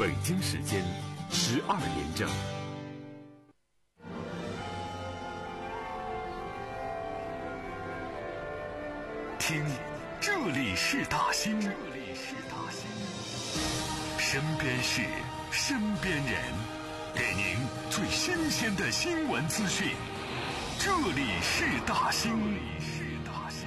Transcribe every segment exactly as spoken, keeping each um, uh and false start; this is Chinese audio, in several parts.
北京时间十二点整。听，这里是大兴，这里是大兴，身边事，身边人，给您最新鲜的新闻资讯。这里是大兴，这里是大兴。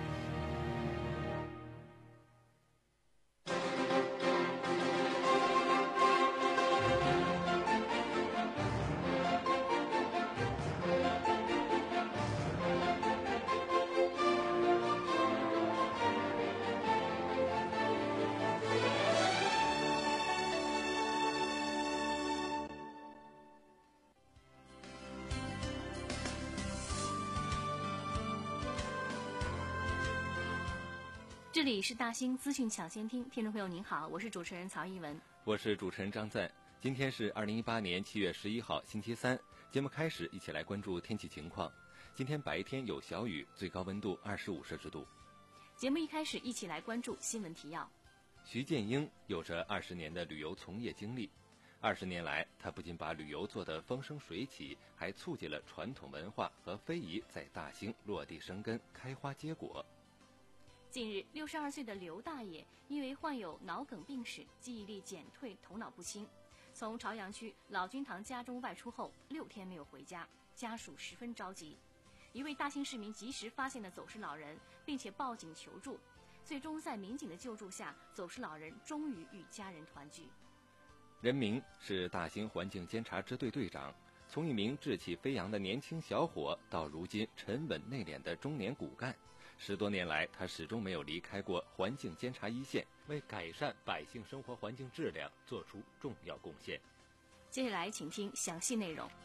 这里是大兴资讯抢先听，听众朋友您好，我是主持人曹一文， 我是主持人张赞。今天是二零一八年七月十一号星期三，节目开始，一起来关注天气情况。今天白天有小雨，最高温度二十五摄氏度。 节目一开始，一起来关注新闻提要。 徐建英有着二十年的旅游从业经历，二十年来，他不仅把旅游做得风生水起，还促进了传统文化和非遗在大兴落地生根、开花结果。 近日，六十二岁的刘大爷因为患有脑梗病史，记忆力减退，头脑不清，从朝阳区老君堂家中外出后六天没有回家，家属十分着急。一位大兴市民及时发现了走失老人，并且报警求助，最终在民警的救助下，走失老人终于与家人团聚。 任明是大兴环境监察支队队长，从一名志气飞扬的年轻小伙到如今沉稳内敛的中年骨干，十多年来，他始终没有离开过环境监察一线，为改善百姓生活环境质量做出重要贡献。 接下来，请听详细内容。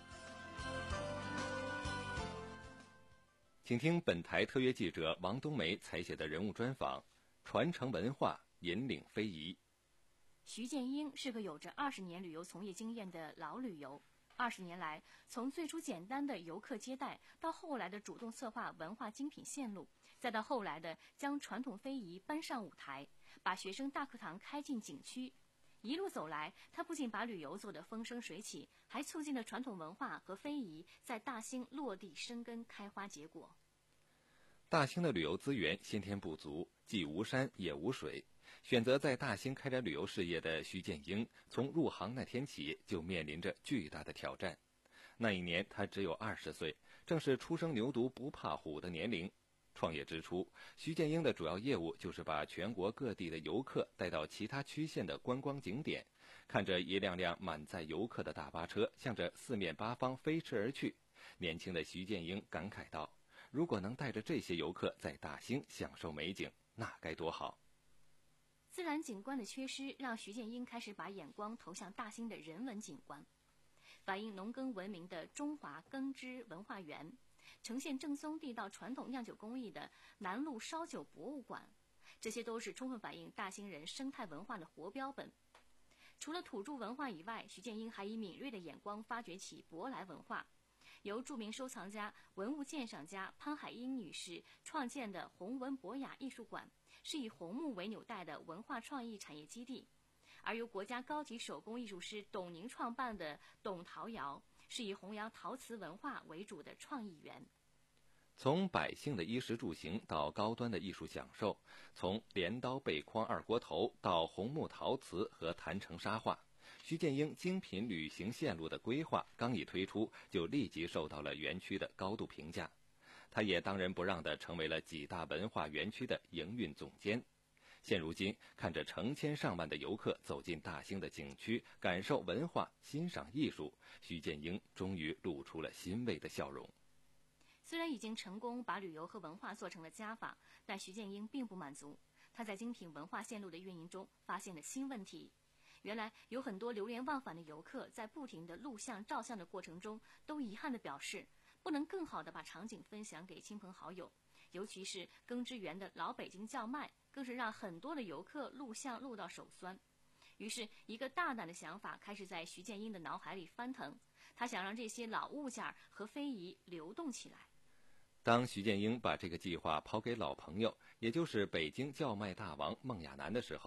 请听本台特约记者王冬梅采写的人物专访：传承文化，引领非遗。 徐建英是个有着二十年旅游从业经验的老旅游。二十年来，从最初简单的游客接待，到后来的主动策划文化精品线路，再到后来的将传统非遗搬上舞台，把学生大课堂开进景区。一路走来，他不仅把旅游做得风生水起，还促进了传统文化和非遗在大兴落地生根、开花结果。 大兴的旅游资源先天不足，既无山也无水。选择在大兴开展旅游事业的徐建英，从入行那天起就面临着巨大的挑战。那一年他只有二十岁，正是初生牛犊不怕虎的年龄。创业之初，徐建英的主要业务就是把全国各地的游客带到其他区县的观光景点，看着一辆辆满载游客的大巴车向着四面八方飞驰而去，年轻的徐建英感慨道：如果能带着这些游客在大兴享受美景，那该多好。 自然景观的缺失让徐建英开始把眼光投向大兴的人文景观，反映农耕文明的中华耕织文化园，呈现正宗地道传统酿酒工艺的南路烧酒博物馆，这些都是充分反映大兴人生态文化的活标本。除了土著文化以外，徐建英还以敏锐的眼光发掘起舶来文化，由著名收藏家、文物鉴赏家潘海英女士创建的弘文博雅艺术馆，是以红木为纽带的文化创意产业基地；而由国家高级手工艺术师董宁创办的董陶窑，是以弘扬陶瓷文化为主的创意园。 从百姓的衣食住行到高端的艺术享受，从镰刀背筐二锅头到红木陶瓷和坛城沙画，徐建英精品旅行线路的规划刚一推出，就立即受到了园区的高度评价。他也当仁不让地成为了几大文化园区的营运总监。现如今，看着成千上万的游客走进大兴的景区，感受文化，欣赏艺术，徐建英终于露出了欣慰的笑容。 虽然已经成功把旅游和文化做成了加法，但徐建英并不满足。他在精品文化线路的运营中发现了新问题。原来有很多流连忘返的游客在不停的录像照相的过程中，都遗憾地表示不能更好地把场景分享给亲朋好友，尤其是耕织园的老北京叫卖，更是让很多的游客录像录到手酸。于是一个大胆的想法开始在徐建英的脑海里翻腾，他想让这些老物件和非遗流动起来。 当徐建英把这个计划抛给老朋友，也就是北京叫卖大王孟亚楠的时候，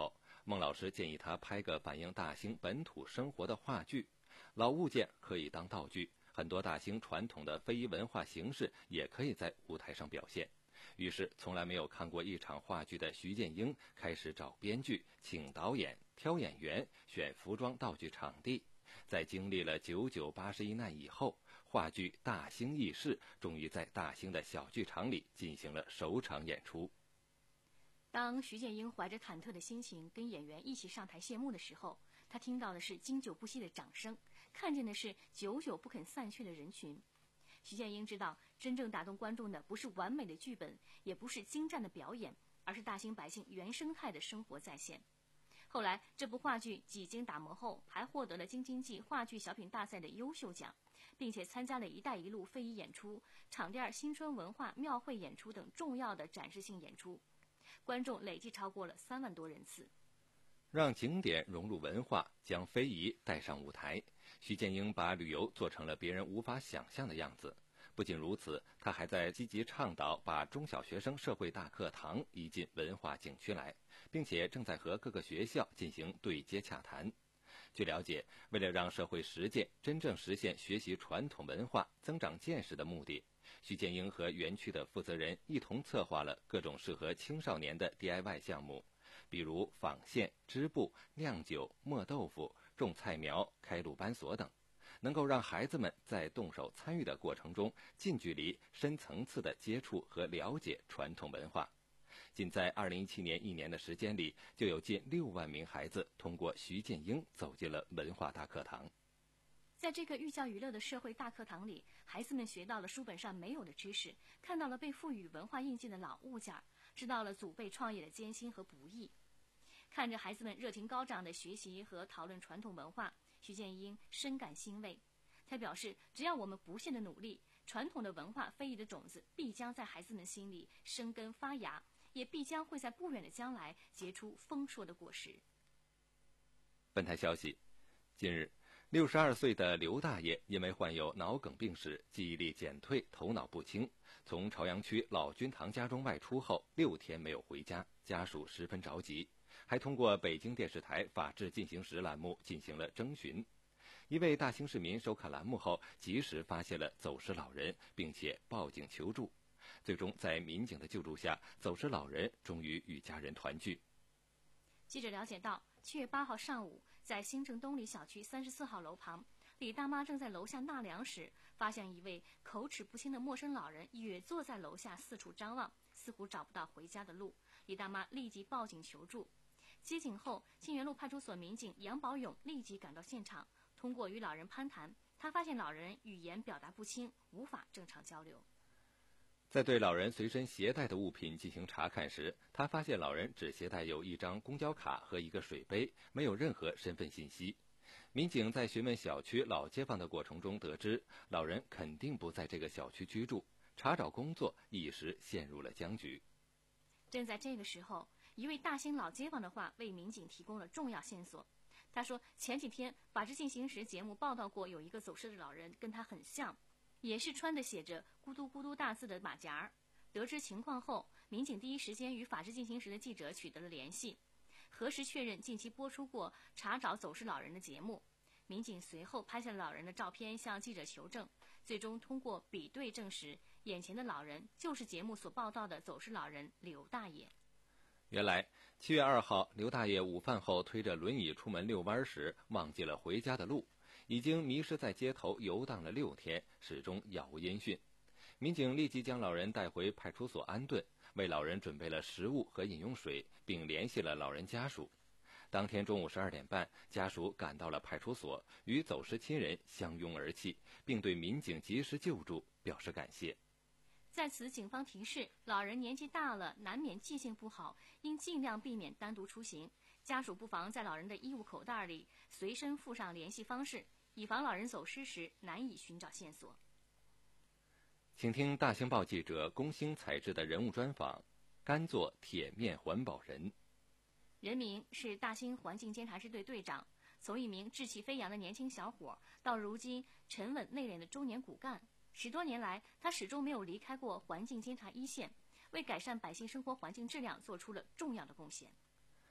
孟老师建议他拍个反映大兴本土生活的话剧，老物件可以当道具，很多大兴传统的非遗文化形式也可以在舞台上表现。于是从来没有看过一场话剧的徐建英开始找编剧、请导演、挑演员、选服装道具场地。在经历了九九八十一难以后，话剧《大兴轶事》终于在大兴的小剧场里进行了首场演出。 当徐建英怀着忐忑的心情跟演员一起上台谢幕的时候，他听到的是经久不息的掌声，看见的是久久不肯散去的人群。徐建英知道，真正打动观众的不是完美的剧本，也不是精湛的表演，而是大兴百姓原生态的生活再现。后来，这部话剧几经打磨后，还获得了京津冀话剧小品大赛的优秀奖，并且参加了“一带一路”非遗演出、场店新春文化庙会演出等重要的展示性演出，观众累计超过了三万多人次。 让景点融入文化，将非遗带上舞台，徐建英把旅游做成了别人无法想象的样子。不仅如此，他还在积极倡导把中小学生社会大课堂移进文化景区来，并且正在和各个学校进行对接洽谈。据了解，为了让社会实践真正实现学习传统文化、增长见识的目的，徐建英和园区的负责人一同策划了各种适合青少年的 D I Y 项目，比如纺线、织布、酿酒、磨豆腐、种菜苗、开路班所等，能够让孩子们在动手参与的过程中，近距离、深层次的接触和了解传统文化。仅在二零一七年一年的时间里，就有近六万名孩子通过徐建英走进了文化大课堂。 在这个寓教于乐的社会大课堂里，孩子们学到了书本上没有的知识，看到了被赋予文化印记的老物件，知道了祖辈创业的艰辛和不易。看着孩子们热情高涨的学习和讨论传统文化，徐建英深感欣慰。他表示，只要我们不懈的努力，传统的文化非遗的种子必将在孩子们心里生根发芽，也必将会在不远的将来结出丰硕的果实。 本台消息，近日六十二岁的刘大爷因为患有脑梗病史，记忆力减退，头脑不清，从朝阳区老君堂家中外出后六天没有回家，家属十分着急，还通过北京电视台《法治进行时》栏目进行了征询。一位大兴市民收看栏目后，及时发现了走失老人，并且报警求助。最终在民警的救助下，走失老人终于与家人团聚。 记者了解到，七月八号上午，在新城东里小区三十四号楼旁，李大妈正在楼下纳凉时，发现一位口齿不清的陌生老人也坐在楼下四处张望，似乎找不到回家的路。李大妈立即报警求助。接警后，沁园路派出所民警杨宝勇立即赶到现场，通过与老人攀谈，他发现老人语言表达不清，无法正常交流。 在对老人随身携带的物品进行查看时，他发现老人只携带有一张公交卡和一个水杯，没有任何身份信息。民警在询问小区老街坊的过程中得知，老人肯定不在这个小区居住，查找工作一时陷入了僵局。 正在这个时候，一位大兴老街坊的话为民警提供了重要线索。他说，前几天《法制进行时》节目报道过，有一个走失的老人跟他很像，也是穿的写着咕嘟咕嘟大字的马甲儿。得知情况后，民警第一时间与《法制进行时》的记者取得了联系，核实确认近期播出过查找走失老人的节目。民警随后拍下了老人的照片向记者求证，最终通过比对证实，眼前的老人就是节目所报道的走失老人刘大爷。 原来七月二号，刘大爷午饭后推着轮椅出门遛弯时，忘记了回家的路，已经迷失在街头游荡了六天，始终杳无音讯。民警立即将老人带回派出所安顿，为老人准备了食物和饮用水，并联系了老人家属。当天中午十二点半，家属赶到了派出所，与走失亲人相拥而泣，并对民警及时救助表示感谢。 在此，警方提示，老人年纪大了，难免记性不好，应尽量避免单独出行。家属不妨在老人的衣物口袋里随身附上联系方式，以防老人走失时难以寻找线索。 请听大兴报记者龚兴采制的人物专访：甘做铁面环保人。 任明是大兴环境监察支队队长，从一名志气飞扬的年轻小伙到如今沉稳内敛的中年骨干。十多年来，他始终没有离开过环境监察一线，为改善百姓生活环境质量做出了重要的贡献。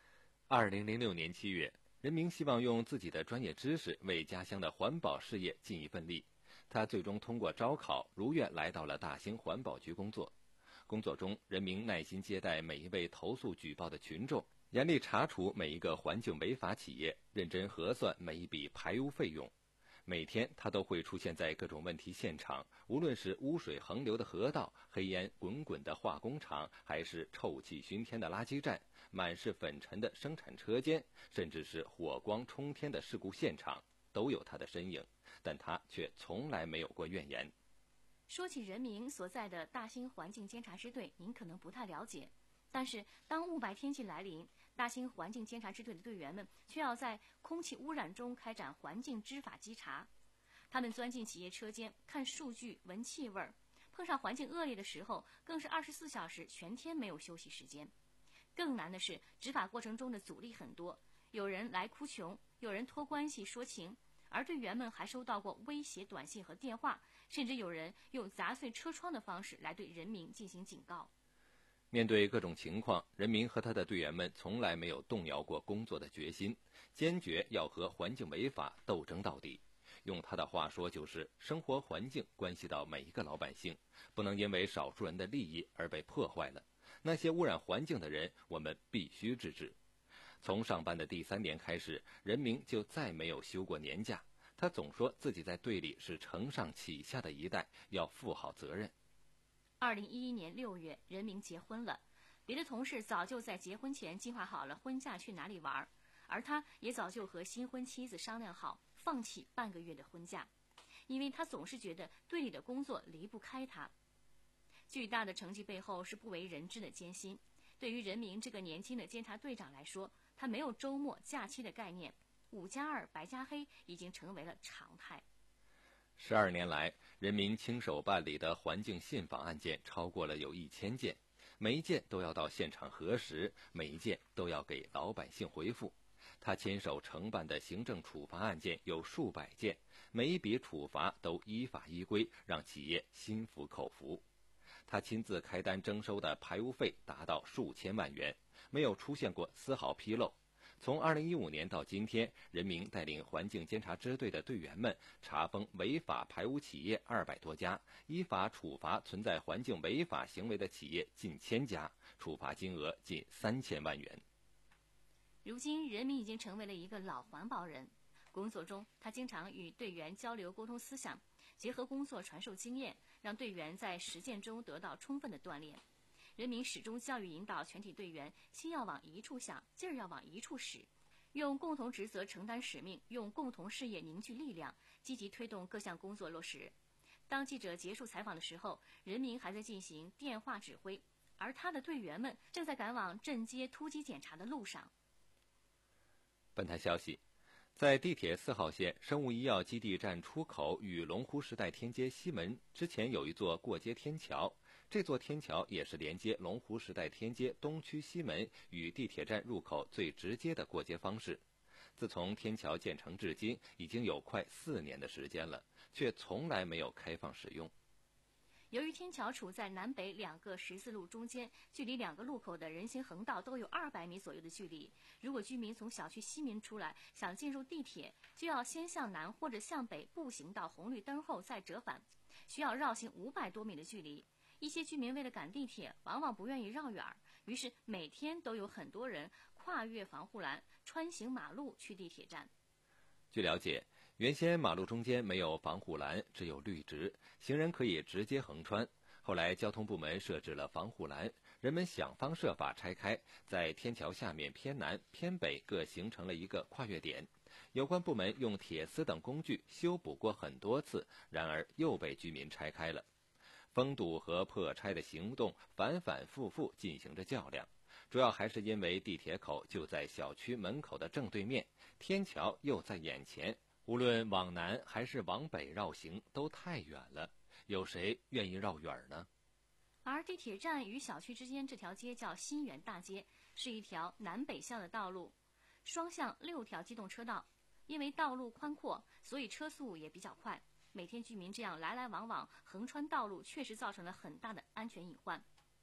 二零零六年七月，任明希望用自己的专业知识为家乡的环保事业尽一份力。他最终通过招考，如愿来到了大兴环保局工作。工作中，任明耐心接待每一位投诉举报的群众，严厉查处每一个环境违法企业，认真核算每一笔排污费用。每天他都会出现在各种问题现场，无论是污水横流的河道、黑烟滚滚的化工厂，还是臭气熏天的垃圾站、满是粉尘的生产车间，甚至是火光冲天的事故现场，都有他的身影，但他却从来没有过怨言。 说起任明所在的大兴环境监察支队，您可能不太了解，但是当雾霾天气来临，大兴环境监察支队的队员们却要在空气污染中开展环境知法稽查。他们钻进企业车间看数据、闻气味，碰上环境恶劣的时候，更是二十四小时全天没有休息时间。更难的是，执法过程中的阻力很多，有人来哭穷，有人托关系说情，而队员们还收到过威胁短信和电话，甚至有人用砸碎车窗的方式来对任明进行警告。 面对各种情况，任明和他的队员们从来没有动摇过工作的决心，坚决要和环境违法斗争到底。用他的话说，就是生活环境关系到每一个老百姓，不能因为少数人的利益而被破坏了。那些污染环境的人，我们必须制止。从上班的第三年开始，任明就再没有休过年假。他总说自己在队里是承上启下的一代，要负好责任。 二零一一年六月，任明结婚了。别的同事早就在结婚前计划好了婚假去哪里玩，而他也早就和新婚妻子商量好，放弃半个月的婚假，因为他总是觉得队里的工作离不开他。巨大的成绩背后是不为人知的艰辛。对于任明这个年轻的监察队长来说，他没有周末假期的概念，五加二白加黑已经成为了常态。 十二年来，任明亲手办理的环境信访案件超过了有一千件，每一件都要到现场核实，每一件都要给老百姓回复。他亲手承办的行政处罚案件有数百件，每一笔处罚都依法依规，让企业心服口服。他亲自开单征收的排污费达到数千万元，没有出现过丝毫纰漏。从二零一五年到今天，任明带领环境监察支队的队员们查封违法排污企业二百多家，依法处罚存在环境违法行为的企业近千家，处罚金额近三千万元。 如今，任明已经成为了一个老环保人。工作中，他经常与队员交流沟通思想，结合工作传授经验，让队员在实践中得到充分的锻炼。任明始终教育引导全体队员，心要往一处想，劲儿要往一处使，用共同职责承担使命，用共同事业凝聚力量，积极推动各项工作落实。当记者结束采访的时候，任明还在进行电话指挥，而他的队员们正在赶往镇街突击检查的路上。 本台消息，在地铁四号线生物医药基地站出口与龙湖时代天街西门之前有一座过街天桥，这座天桥也是连接龙湖时代天街东区西门与地铁站入口最直接的过街方式。自从天桥建成至今，已经有快四年的时间了，却从来没有开放使用。 由于天桥处在南北两个十字路中间，距离两个路口的人行横道都有二百米左右的距离。如果居民从小区西门出来，想进入地铁，就要先向南或者向北步行到红绿灯后再折返，需要绕行五百多米的距离。一些居民为了赶地铁，往往不愿意绕远，于是每天都有很多人跨越防护栏，穿行马路去地铁站。 据了解，原先马路中间没有防护栏，只有绿植，行人可以直接横穿。后来交通部门设置了防护栏，人们想方设法拆开，在天桥下面偏南、偏北各形成了一个跨越点。有关部门用铁丝等工具修补过很多次，然而又被居民拆开了。封堵和破拆的行动反反复复进行着较量，主要还是因为地铁口就在小区门口的正对面，天桥又在眼前，无论往南还是往北绕行都太远了，有谁愿意绕远呢？ 而地铁站与小区之间这条街叫新源大街，是一条南北向的道路，双向六条机动车道。因为道路宽阔，所以车速也比较快。每天居民这样来来往往横穿道路，确实造成了很大的安全隐患。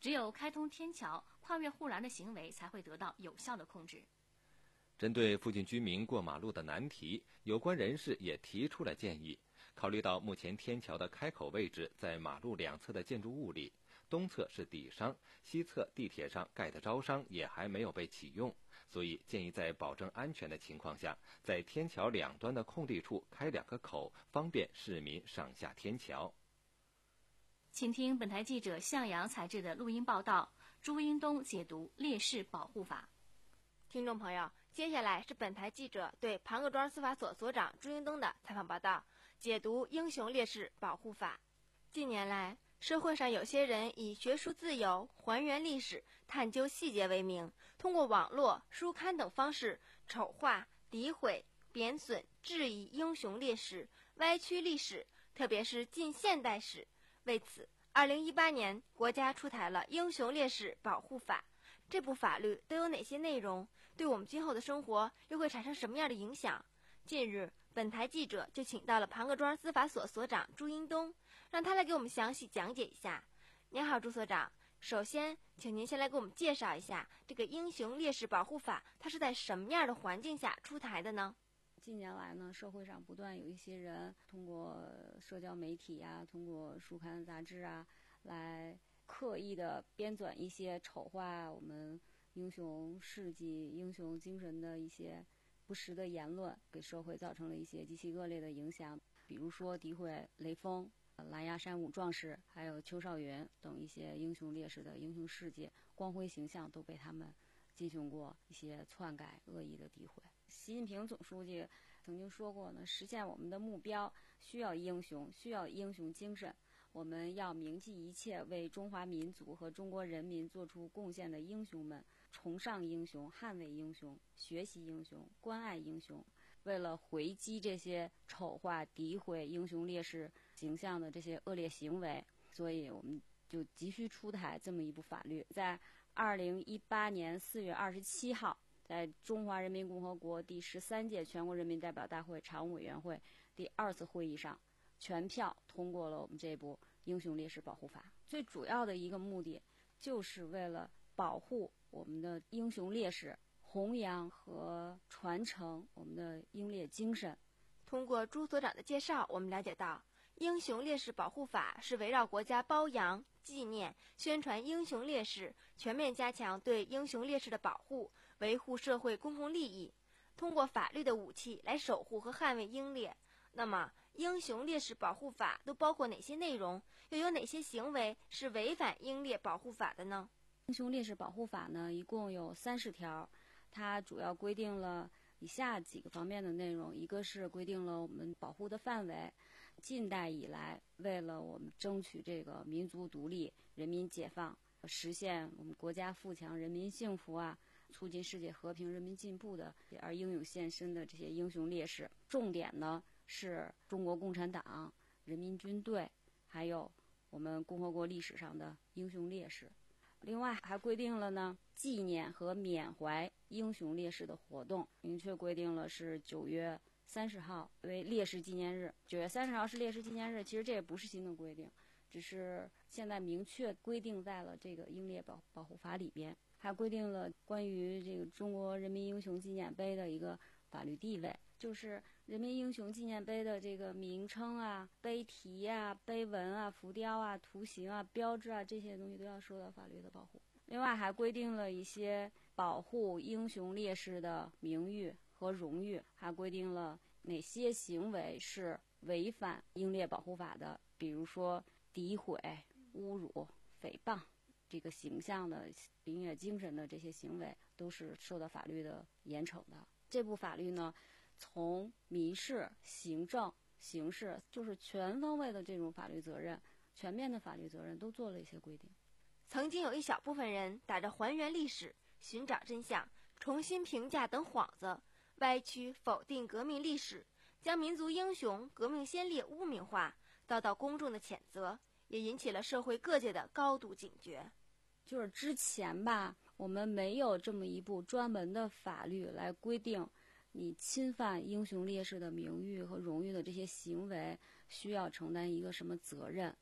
只有开通天桥、跨越护栏的行为才会得到有效的控制。 针对附近居民过马路的难题，有关人士也提出了建议。考虑到目前天桥的开口位置在马路两侧的建筑物里，东侧是底商，西侧地铁上盖的招商也还没有被启用，所以建议在保证安全的情况下，在天桥两端的空地处开两个口，方便市民上下天桥。 请听本台记者向阳采制的录音报道，朱英东解读烈士保护法。 听众朋友，接下来是本台记者对庞各庄司法所所长朱英东的采访报道，解读英雄烈士保护法。近年来，社会上有些人以学术自由、还原历史、探究细节为名，通过网络、书刊等方式丑化、诋毁、贬损、质疑英雄烈士，歪曲历史，特别是近现代史。为此，二零一八年国家出台了《英雄烈士保护法》。这部法律都有哪些内容？对我们今后的生活又会产生什么样的影响？近日，本台记者就请到了庞各庄司法所所长朱英东，让他来给我们详细讲解一下。您好，朱所长。首先，请您先来给我们介绍一下这个《英雄烈士保护法》，它是在什么样的环境下出台的呢？ 近年来呢，社会上不断有一些人通过社交媒体啊，通过书刊杂志啊，来刻意的编纂一些丑化我们英雄事迹、英雄精神的一些不实的言论，给社会造成了一些极其恶劣的影响。比如说诋毁雷锋、狼牙山五壮士，还有邱少云等一些英雄烈士的英雄事迹、光辉形象都被他们进行过一些篡改、恶意的诋毁。习近平总书记曾经说过呢，实现我们的目标需要英雄，需要英雄精神。我们要铭记一切为中华民族和中国人民做出贡献的英雄们，崇尚英雄，捍卫英雄，学习英雄，关爱英雄。为了回击这些丑化、诋毁英雄烈士形象的这些恶劣行为，所以我们就急需出台这么一部法律。在二零一八年四月二十七号，在中华人民共和国第十三届全国人民代表大会常务委员会第二次会议上，全票通过了我们这部《英雄烈士保护法》。最主要的一个目的，就是为了保护我们的英雄烈士，弘扬和传承我们的英烈精神。 通过朱所长的介绍，我们了解到，英雄烈士保护法是围绕国家褒扬、纪念、宣传英雄烈士，全面加强对英雄烈士的保护，维护社会公共利益，通过法律的武器来守护和捍卫英烈。那么，英雄烈士保护法都包括哪些内容？又有哪些行为是违反英烈保护法的呢？ 英雄烈士保护法呢，一共有三十条，它主要规定了以下几个方面的内容。一个是规定了我们保护的范围。近代以来，为了我们争取这个民族独立、人民解放，实现我们国家富强、人民幸福啊，促进世界和平、人民进步的而英勇献身的这些英雄烈士，重点呢是中国共产党、人民军队，还有我们共和国历史上的英雄烈士。另外还规定了呢纪念和缅怀英雄烈士的活动，明确规定了是九月三十号为烈士纪念日。九月三十号是烈士纪念日，其实这也不是新的规定，只是现在明确规定在了这个英烈保保护法里边。还规定了关于这个中国人民英雄纪念碑的一个法律地位，就是人民英雄纪念碑的这个名称啊、碑题啊、碑文啊、浮雕啊、图形啊、标志啊，这些东西都要受到法律的保护。另外还规定了一些保护英雄烈士的名誉和荣誉，还规定了哪些行为是违反英烈保护法的，比如说诋毁、侮辱、诽谤这个形象的、英烈精神的这些行为，都是受到法律的严惩的。这部法律呢，从民事、行政、刑事，就是全方位的这种法律责任、全面的法律责任都做了一些规定。 曾经有一小部分人打着还原历史、寻找真相、重新评价等幌子，歪曲否定革命历史，将民族英雄、革命先烈污名化，遭到公众的谴责，也引起了社会各界的高度警觉。 就是之前吧，我们没有这么一部专门的法律来规定你侵犯英雄烈士的名誉和荣誉的这些行为需要承担一个什么责任。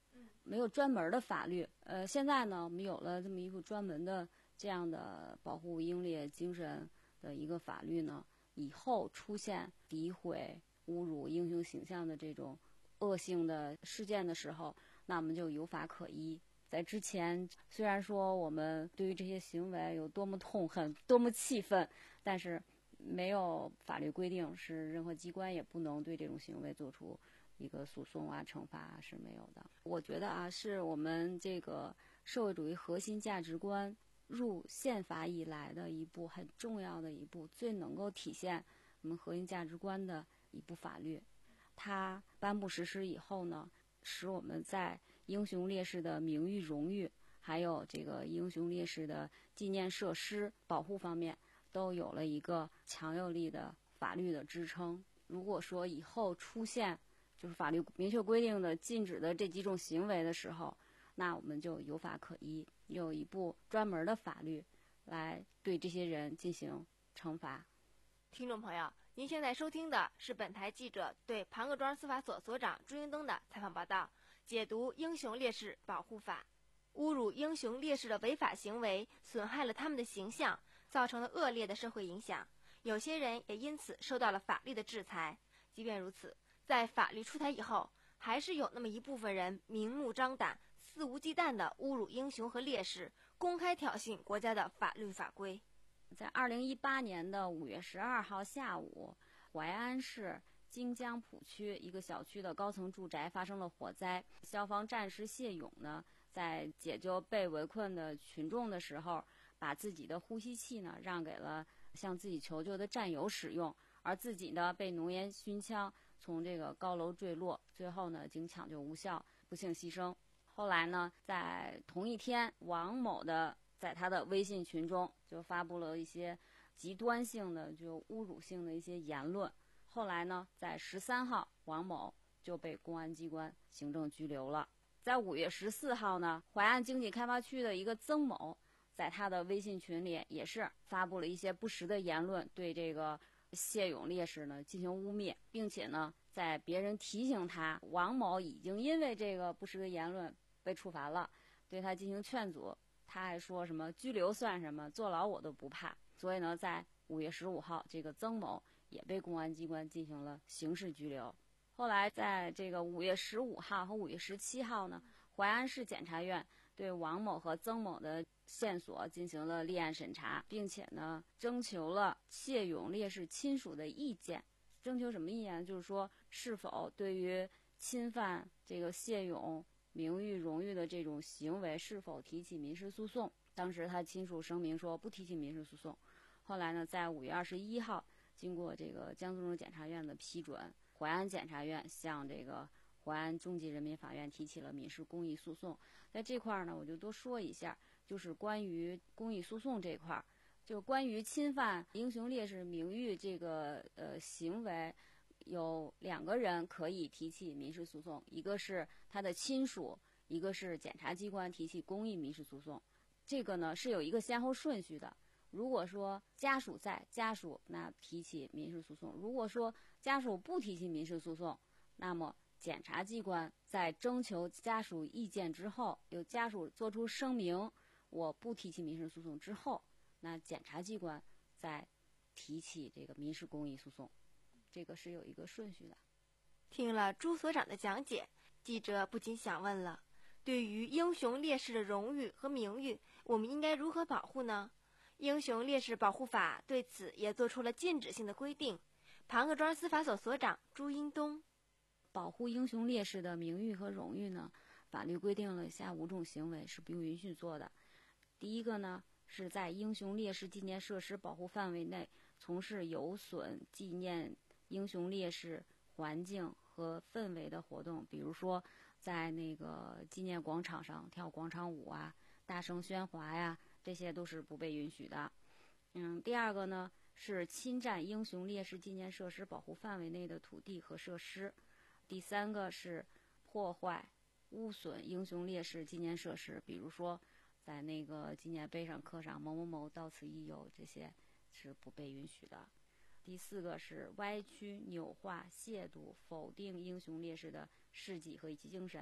没有专门的法律。呃，现在呢，我们有了这么一部专门的这样的保护英烈精神的一个法律呢，以后出现诋毁、侮辱英雄形象的这种恶性的事件的时候，那我们就有法可依。在之前，虽然说我们对于这些行为有多么痛恨、多么气愤，但是没有法律规定是任何机关也不能对这种行为做出一个诉讼啊、惩罚啊，是没有的。我觉得啊，是我们这个社会主义核心价值观入宪法以来的一部很重要的一部，最能够体现我们核心价值观的一部法律。它颁布实施以后呢，使我们在英雄烈士的名誉、荣誉，还有这个英雄烈士的纪念设施保护方面，都有了一个强有力的法律的支撑。如果说以后出现就是法律明确规定的禁止的这几种行为的时候，那我们就有法可依，有一部专门的法律来对这些人进行惩罚。 听众朋友，您现在收听的是本台记者对庞各庄司法所所长朱英东的采访报道，解读《英雄烈士保护法》。侮辱英雄烈士的违法行为损害了他们的形象，造成了恶劣的社会影响，有些人也因此受到了法律的制裁。即便如此，在法律出台以后，还是有那么一部分人明目张胆、肆无忌惮地侮辱英雄和烈士，公开挑衅国家的法律法规。 在二零一八年的五月十二号下午，淮安市金江浦区一个小区的高层住宅发生了火灾。消防战士谢勇呢，在解救被围困的群众的时候，把自己的呼吸器呢让给了向自己求救的战友使用，而自己呢被浓烟熏枪，从这个高楼坠落，最后呢经抢救无效，不幸牺牲。后来呢，在同一天，王某的在他的微信群中就发布了一些极端性的、就侮辱性的一些言论。后来呢，在十三号，王某就被公安机关行政拘留了。在五月十四号呢，淮安经济开发区的一个曾某，在他的微信群里也是发布了一些不实的言论，对这个谢勇烈士呢进行污蔑，并且呢，在别人提醒他王某已经因为这个不实的言论被处罚了，对他进行劝阻，他还说什么拘留算什么，坐牢我都不怕。所以呢，在五月十五号，这个曾某也被公安机关进行了刑事拘留。后来在这个五月十五号和五月十七号呢，淮安市检察院对王某和曾某的线索进行了立案审查，并且呢，征求了谢勇烈士亲属的意见。征求什么意见？就是说，是否对于侵犯这个谢勇名誉荣誉的这种行为，是否提起民事诉讼？当时他亲属声明说不提起民事诉讼。后来呢，在五月二十一号，经过这个江苏省检察院的批准，淮安检察院向这个淮安中级人民法院提起了民事公益诉讼。在这块呢，我就多说一下，就是关于公益诉讼这块，就关于侵犯英雄烈士名誉这个呃行为，有两个人可以提起民事诉讼，一个是他的亲属，一个是检察机关提起公益民事诉讼。这个呢是有一个先后顺序的。如果说家属在，家属那提起民事诉讼；如果说家属不提起民事诉讼，那么检察机关在征求家属意见之后，有家属做出声明我不提起民事诉讼之后，那检察机关再提起这个民事公益诉讼，这个是有一个顺序的。 听了朱所长的讲解，记者不禁想问了，对于英雄烈士的荣誉和名誉，我们应该如何保护呢？英雄烈士保护法对此也做出了禁止性的规定。庞各庄司法所所长朱英东， 保护英雄烈士的名誉和荣誉呢，法律规定了以下五种行为是不允许做的。第一个呢，是在英雄烈士纪念设施保护范围内从事有损纪念英雄烈士环境和氛围的活动，比如说在那个纪念广场上跳广场舞啊，大声喧哗呀，这些都是不被允许的。嗯，第二个呢，是侵占英雄烈士纪念设施保护范围内的土地和设施。第三个是破坏、污损英雄烈士纪念设施，比如说在那个纪念碑上刻上某某某到此一游，这些是不被允许的。第四个是歪曲、扭化、亵渎、否定英雄烈士的事迹和以及精神，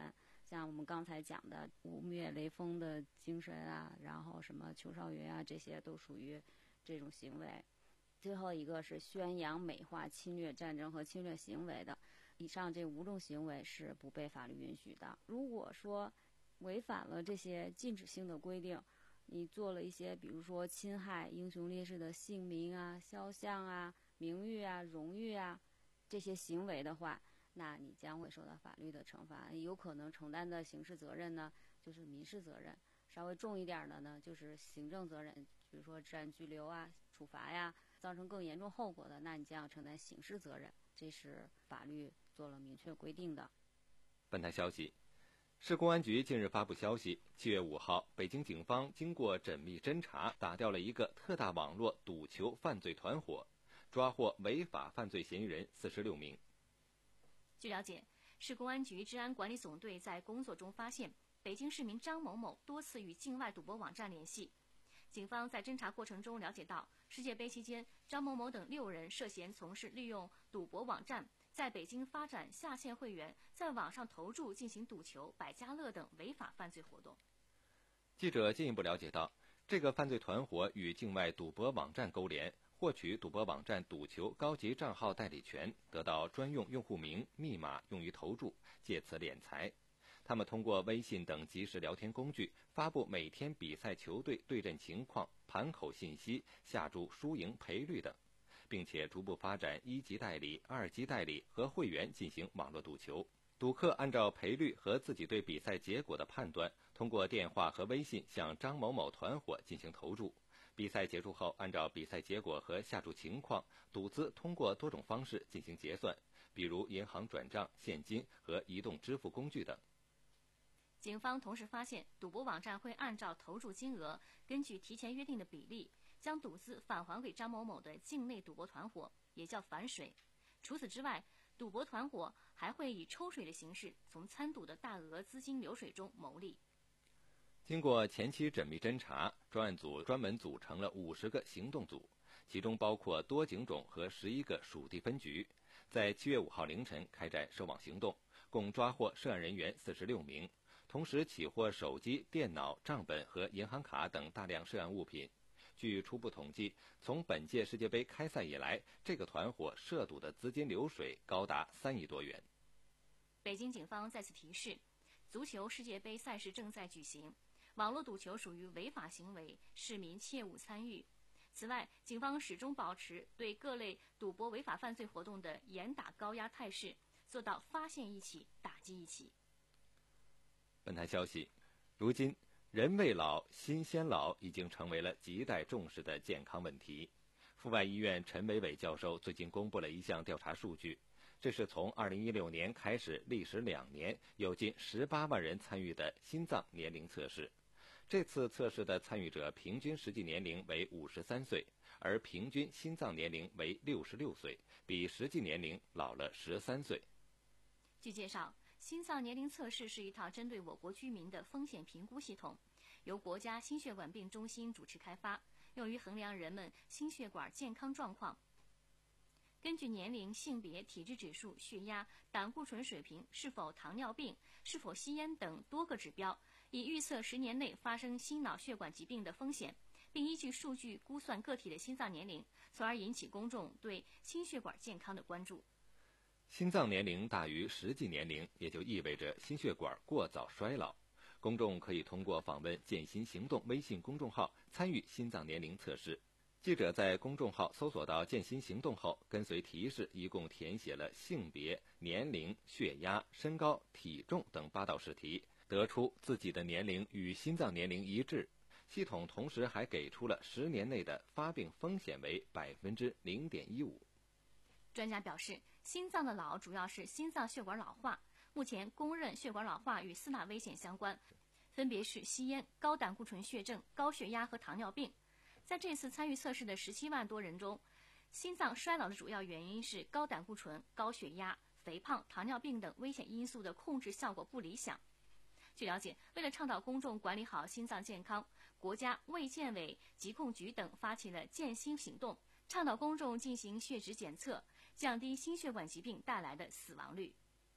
像我们刚才讲的污蔑雷锋的精神啊，然后什么邱少云啊，这些都属于这种行为。最后一个是宣扬美化侵略战争和侵略行为的，以上这五种行为是不被法律允许的。如果说违反了这些禁止性的规定，你做了一些比如说侵害英雄烈士的姓名啊、肖像啊、名誉啊、荣誉啊这些行为的话，那你将会受到法律的惩罚，有可能承担的刑事责任呢就是民事责任，稍微重一点的呢就是行政责任，比如说治安拘留啊、处罚呀，造成更严重后果的，那你将要承担刑事责任，这是法律做了明确规定的。 本台消息，市公安局近日发布消息，七月五号，北京警方经过缜密侦查，打掉了一个特大网络赌球犯罪团伙，抓获违法犯罪嫌疑人四十六名。 据了解，市公安局治安管理总队在工作中发现，北京市民张某某多次与境外赌博网站联系。警方在侦查过程中了解到，世界杯期间，张某某等六人涉嫌从事利用赌博网站在北京发展下线会员，在网上投注进行赌球、百家乐等违法犯罪活动。 记者进一步了解到，这个犯罪团伙与境外赌博网站勾连，获取赌博网站赌球高级账号代理权，得到专用用户名、密码用于投注，借此敛财。他们通过微信等即时聊天工具，发布每天比赛球队对阵情况、盘口信息、下注输赢赔率等，并且逐步发展一级代理、二级代理和会员进行网络赌球。赌客按照赔率和自己对比赛结果的判断，通过电话和微信向张某某团伙进行投注。比赛结束后，按照比赛结果和下注情况，赌资通过多种方式进行结算，比如银行转账、现金和移动支付工具等。 警方同时发现，赌博网站会按照投注金额，根据提前约定的比例，将赌资返还给张某某的境内赌博团伙，也叫反水。除此之外，赌博团伙还会以抽水的形式从参赌的大额资金流水中牟利。 经过前期缜密侦查，专案组专门组成了五十个行动组，其中包括多警种和十一个属地分局，在七月五号凌晨开展收网行动，共抓获涉案人员四十六名。同时起获手机、电脑、账本和银行卡等大量涉案物品。据初步统计，从本届世界杯开赛以来，这个团伙涉赌的资金流水高达三亿多元。 北京警方再次提示，足球世界杯赛事正在举行，网络赌球属于违法行为，市民切勿参与。此外，警方始终保持对各类赌博违法犯罪活动的严打高压态势，做到发现一起，打击一起。 本台消息，如今人未老，心先老已经成为了亟待重视的健康问题。阜外医院陈伟伟教授最近公布了一项调查数据，这是从二零一六年开始，历时两年，有近十八万人参与的心脏年龄测试。这次测试的参与者平均实际年龄为五十三岁，而平均心脏年龄为六十六岁，比实际年龄老了十三岁。 据介绍，心脏年龄测试是一套针对我国居民的风险评估系统，由国家心血管病中心主持开发，用于衡量人们心血管健康状况。根据年龄、性别、体质指数、血压、胆固醇水平、是否糖尿病、是否吸烟等多个指标，以预测十年内发生心脑血管疾病的风险，并依据数据估算个体的心脏年龄，从而引起公众对心血管健康的关注。 心脏年龄大于实际年龄，也就意味着心血管过早衰老。公众可以通过访问健心行动微信公众号参与心脏年龄测试。记者在公众号搜索到健心行动后，跟随提示一共填写了性别、年龄、血压、身高、体重等八道试题，得出自己的年龄与心脏年龄一致。系统同时还给出了十年内的发病风险为百分之零点一五。 专家表示，心脏的老主要是心脏血管老化，目前公认血管老化与四大危险相关，分别是吸烟、高胆固醇血症、高血压和糖尿病。在这次参与测试的十七万多人中，心脏衰老的主要原因是高胆固醇、高血压、肥胖、糖尿病等危险因素的控制效果不理想。据了解，为了倡导公众管理好心脏健康，国家卫健委、疾控局等发起了健心行动，倡导公众进行血脂检测，降低心血管疾病带来的死亡率。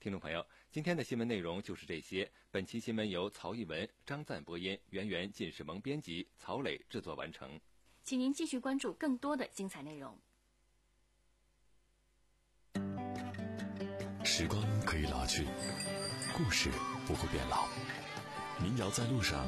听众朋友，今天的新闻内容就是这些。本期新闻由曹一文、张赞播音，圆圆、靳世萌编辑，曹磊制作完成。 请您继续关注更多的精彩内容。 时光可以老去，故事不会变老。民谣在路上，